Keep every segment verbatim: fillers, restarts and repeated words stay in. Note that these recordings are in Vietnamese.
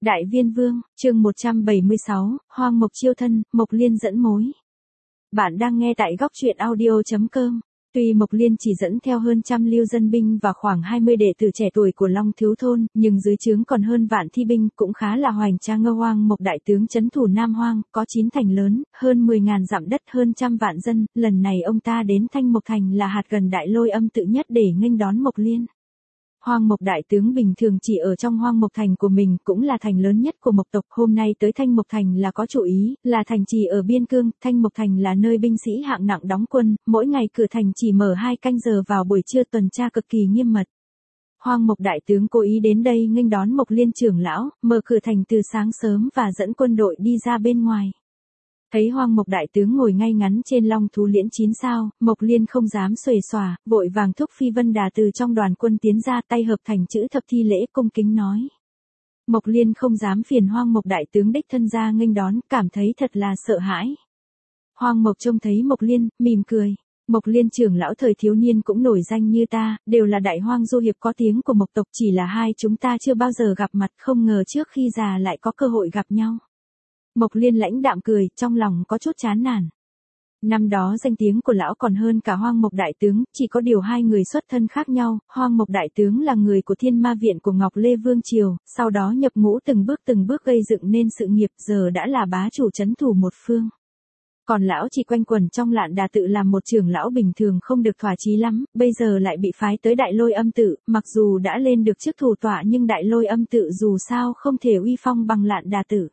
Đại Viên Vương, chương một trăm bảy mươi sáu, Hoang Mộc chiêu thân, Mộc Liên dẫn mối. Bạn đang nghe tại góc truyện audio chấm com. Tuy Mộc Liên chỉ dẫn theo hơn trăm lưu dân binh và khoảng hai mươi đệ tử trẻ tuổi của Long Thiếu Thôn, nhưng dưới trướng còn hơn vạn thi binh, cũng khá là hoành tráng. Ngơ Hoang Mộc đại tướng trấn thủ Nam Hoang, có chín thành lớn, hơn mười ngàn dặm đất, hơn trăm vạn dân. Lần này ông ta đến Thanh Mộc Thành là hạt gần Đại Lôi Âm tự nhất để nghênh đón Mộc Liên. Hoang Mộc đại tướng bình thường chỉ ở trong Hoang Mộc Thành của mình, cũng là thành lớn nhất của Mộc tộc. Hôm nay tới Thanh Mộc Thành là có chủ ý, là thành trì ở biên cương. Thanh Mộc Thành là nơi binh sĩ hạng nặng đóng quân, mỗi ngày cửa thành chỉ mở hai canh giờ vào buổi trưa, tuần tra cực kỳ nghiêm mật. Hoang Mộc đại tướng cố ý đến đây nghênh đón Mộc Liên trưởng lão, mở cửa thành từ sáng sớm và dẫn quân đội đi ra bên ngoài. Thấy Hoang Mộc đại tướng ngồi ngay ngắn trên long thú liễn chín sao, Mộc Liên không dám xuề xòa, vội vàng thúc Phi Vân Đà từ trong đoàn quân tiến ra, tay hợp thành chữ thập thi lễ cung kính nói. Mộc Liên không dám phiền Hoang Mộc đại tướng đích thân ra nghênh đón, cảm thấy thật là sợ hãi. Hoang Mộc trông thấy Mộc Liên, mỉm cười. Mộc Liên trưởng lão thời thiếu niên cũng nổi danh như ta, đều là đại hoang du hiệp có tiếng của Mộc tộc, chỉ là hai chúng ta chưa bao giờ gặp mặt, không ngờ trước khi già lại có cơ hội gặp nhau. Mộc Liên lãnh đạm cười, trong lòng có chút chán nản. Năm đó danh tiếng của lão còn hơn cả Hoang Mộc đại tướng, chỉ có điều hai người xuất thân khác nhau. Hoang Mộc đại tướng là người của Thiên Ma viện của Ngọc Lê Vương triều, sau đó nhập ngũ từng bước từng bước gây dựng nên sự nghiệp, giờ đã là bá chủ trấn thủ một phương. Còn lão chỉ quanh quẩn trong Lạn Đà tự làm một trưởng lão bình thường, không được thỏa chí lắm, bây giờ lại bị phái tới Đại Lôi Âm tự, mặc dù đã lên được chức thủ tọa nhưng Đại Lôi Âm tự dù sao không thể uy phong bằng Lạn Đà tự.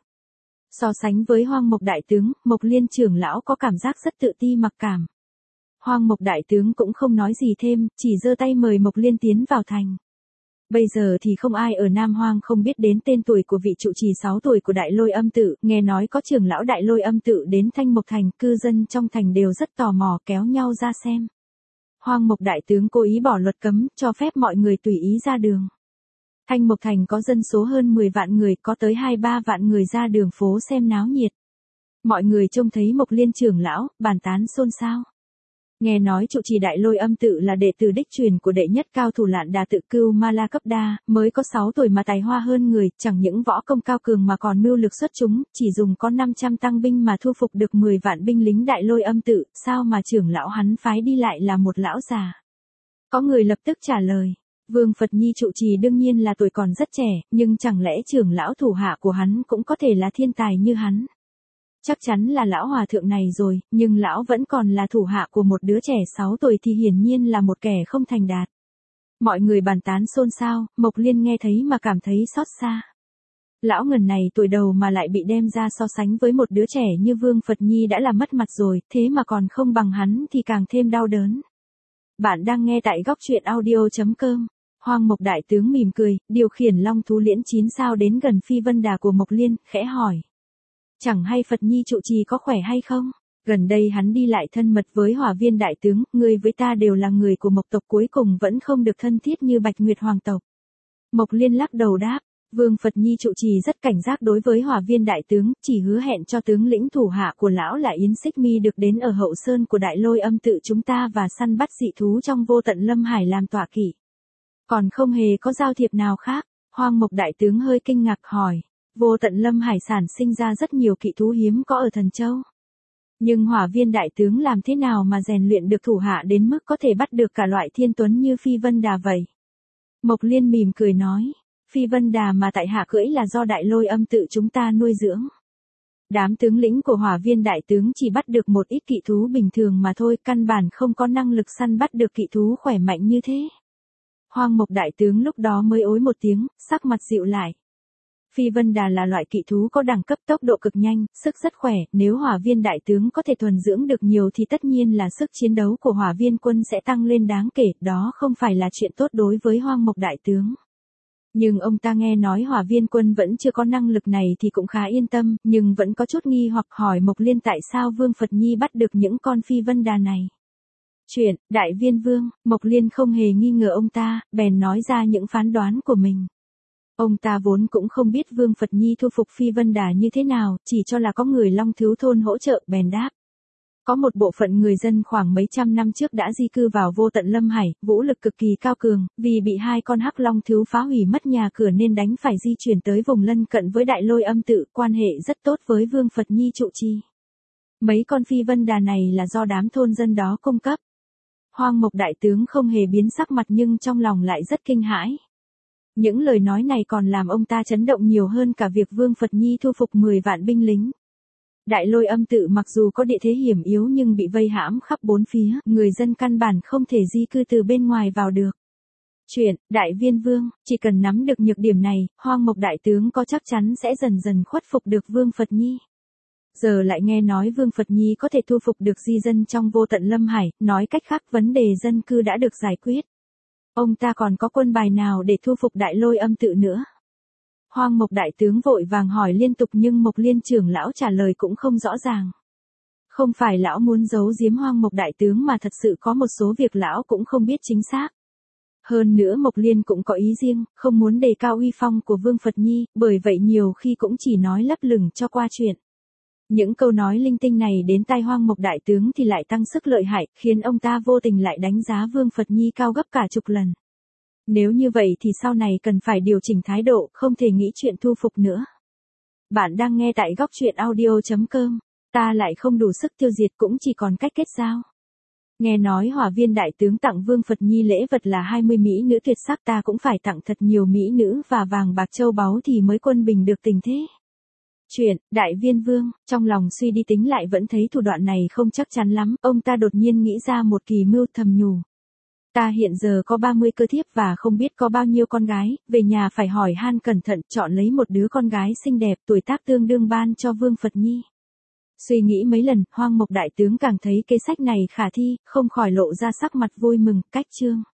So sánh với Hoang Mộc đại tướng, Mộc Liên trưởng lão có cảm giác rất tự ti mặc cảm. Hoang Mộc đại tướng cũng không nói gì thêm, chỉ giơ tay mời Mộc Liên tiến vào thành. Bây giờ thì không ai ở Nam Hoang không biết đến tên tuổi của vị trụ trì sáu tuổi của Đại Lôi Âm tự, nghe nói có trưởng lão Đại Lôi Âm tự đến Thanh Mộc Thành, cư dân trong thành đều rất tò mò kéo nhau ra xem. Hoang Mộc đại tướng cố ý bỏ luật cấm, cho phép mọi người tùy ý ra đường. Thanh Mộc Thành có dân số hơn mười vạn người, có tới hai ba vạn người ra đường phố xem náo nhiệt. Mọi người trông thấy Mộc Liên trưởng lão, bàn tán xôn xao. Nghe nói trụ trì Đại Lôi Âm tự là đệ tử đích truyền của đệ nhất cao thủ Lạn Đà tự Cưu Ma La Cấp Đa, mới có sáu tuổi mà tài hoa hơn người, chẳng những võ công cao cường mà còn mưu lực xuất chúng, chỉ dùng có năm trăm tăng binh mà thu phục được mười vạn binh lính Đại Lôi Âm tự, sao mà trưởng lão hắn phái đi lại là một lão già. Có người lập tức trả lời. Vương Phật Nhi trụ trì đương nhiên là tuổi còn rất trẻ, nhưng chẳng lẽ trưởng lão thủ hạ của hắn cũng có thể là thiên tài như hắn? Chắc chắn là lão hòa thượng này rồi, nhưng lão vẫn còn là thủ hạ của một đứa trẻ sáu tuổi thì hiển nhiên là một kẻ không thành đạt. Mọi người bàn tán xôn xao, Mộc Liên nghe thấy mà cảm thấy xót xa. Lão ngần này tuổi đầu mà lại bị đem ra so sánh với một đứa trẻ như Vương Phật Nhi đã là mất mặt rồi, thế mà còn không bằng hắn thì càng thêm đau đớn. Bạn đang nghe tại góc truyện audio chấm com. Hoang Mộc đại tướng mỉm cười, điều khiển long thú liễn chín sao đến gần Phi Vân Đà của Mộc Liên, khẽ hỏi. Chẳng hay Phật Nhi trụ trì có khỏe hay không? Gần đây hắn đi lại thân mật với Hỏa Viên đại tướng, ngươi với ta đều là người của Mộc tộc, cuối cùng vẫn không được thân thiết như Bạch Nguyệt Hoàng tộc. Mộc Liên lắc đầu đáp, Vương Phật Nhi trụ trì rất cảnh giác đối với Hỏa Viên đại tướng, chỉ hứa hẹn cho tướng lĩnh thủ hạ của lão là Yến Xích Mi được đến ở hậu sơn của Đại Lôi Âm tự chúng ta và săn bắt dị thú trong Vô Tận Lâm Hải làm tọa kỵ. Còn không hề có giao thiệp nào khác. Hoang Mộc đại tướng hơi kinh ngạc hỏi. Vô Tận Lâm Hải sản sinh ra rất nhiều kỵ thú hiếm có ở Thần Châu. Nhưng Hỏa Viên đại tướng làm thế nào mà rèn luyện được thủ hạ đến mức có thể bắt được cả loại thiên tuấn như Phi Vân Đà vậy? Mộc Liên mỉm cười nói. Phi Vân Đà mà tại hạ cưỡi là do Đại Lôi Âm tự chúng ta nuôi dưỡng. Đám tướng lĩnh của Hỏa Viên đại tướng chỉ bắt được một ít kỵ thú bình thường mà thôi, căn bản không có năng lực săn bắt được kỵ thú khỏe mạnh như thế. Hoang Mộc đại tướng lúc đó mới ối một tiếng, sắc mặt dịu lại. Phi Vân Đà là loại kỵ thú có đẳng cấp, tốc độ cực nhanh, sức rất khỏe, nếu Hỏa Viên đại tướng có thể thuần dưỡng được nhiều thì tất nhiên là sức chiến đấu của Hỏa Viên quân sẽ tăng lên đáng kể, đó không phải là chuyện tốt đối với Hoang Mộc đại tướng. Nhưng ông ta nghe nói Hỏa Viên quân vẫn chưa có năng lực này thì cũng khá yên tâm, nhưng vẫn có chút nghi hoặc hỏi Mộc Liên tại sao Vương Phật Nhi bắt được những con Phi Vân Đà này. Chuyện, Đại Viên Vương, Mộc Liên không hề nghi ngờ ông ta, bèn nói ra những phán đoán của mình. Ông ta vốn cũng không biết Vương Phật Nhi thu phục Phi Vân Đà như thế nào, chỉ cho là có người Long Thiếu Thôn hỗ trợ, bèn đáp. Có một bộ phận người dân khoảng mấy trăm năm trước đã di cư vào Vô Tận Lâm Hải, vũ lực cực kỳ cao cường, vì bị hai con hắc long thú phá hủy mất nhà cửa nên đánh phải di chuyển tới vùng lân cận với Đại Lôi Âm Tự, quan hệ rất tốt với Vương Phật Nhi trụ trì. Mấy con phi vân đà này là do đám thôn dân đó cung cấp. Hoang Mộc đại tướng không hề biến sắc mặt nhưng trong lòng lại rất kinh hãi. Những lời nói này còn làm ông ta chấn động nhiều hơn cả việc Vương Phật Nhi thu phục mười vạn binh lính. Đại Lôi Âm Tự mặc dù có địa thế hiểm yếu nhưng bị vây hãm khắp bốn phía, người dân căn bản không thể di cư từ bên ngoài vào được. Chuyện, Đại Viên Vương, chỉ cần nắm được nhược điểm này, Hoang Mộc đại tướng có chắc chắn sẽ dần dần khuất phục được Vương Phật Nhi. Giờ lại nghe nói Vương Phật Nhi có thể thu phục được di dân trong Vô Tận Lâm Hải, nói cách khác vấn đề dân cư đã được giải quyết. Ông ta còn có quân bài nào để thu phục Đại Lôi Âm Tự nữa? Hoang Mộc đại tướng vội vàng hỏi liên tục nhưng Mộc Liên trưởng lão trả lời cũng không rõ ràng. Không phải lão muốn giấu giếm Hoang Mộc đại tướng mà thật sự có một số việc lão cũng không biết chính xác. Hơn nữa Mộc Liên cũng có ý riêng, không muốn đề cao uy phong của Vương Phật Nhi, bởi vậy nhiều khi cũng chỉ nói lấp lửng cho qua chuyện. Những câu nói linh tinh này đến tai Hoang Mộc đại tướng thì lại tăng sức lợi hại, khiến ông ta vô tình lại đánh giá Vương Phật Nhi cao gấp cả chục lần. Nếu như vậy thì sau này cần phải điều chỉnh thái độ, không thể nghĩ chuyện thu phục nữa. Bạn đang nghe tại góc truyện audio chấm com. Ta lại không đủ sức tiêu diệt cũng chỉ còn cách kết giao. Nghe nói Hỏa Viên đại tướng tặng Vương Phật Nhi lễ vật là hai mươi mỹ nữ tuyệt sắc, ta cũng phải tặng thật nhiều mỹ nữ và vàng bạc châu báu thì mới quân bình được tình thế. Chuyện, Đại Viên Vương, trong lòng suy đi tính lại vẫn thấy thủ đoạn này không chắc chắn lắm, ông ta đột nhiên nghĩ ra một kỳ mưu thầm nhủ. Ta hiện giờ có ba mươi cơ thiếp và không biết có bao nhiêu con gái, về nhà phải hỏi han cẩn thận, chọn lấy một đứa con gái xinh đẹp tuổi tác tương đương ban cho Vương Phật Nhi. Suy nghĩ mấy lần, Hoang Mộc đại tướng càng thấy kế sách này khả thi, không khỏi lộ ra sắc mặt vui mừng, cách chương.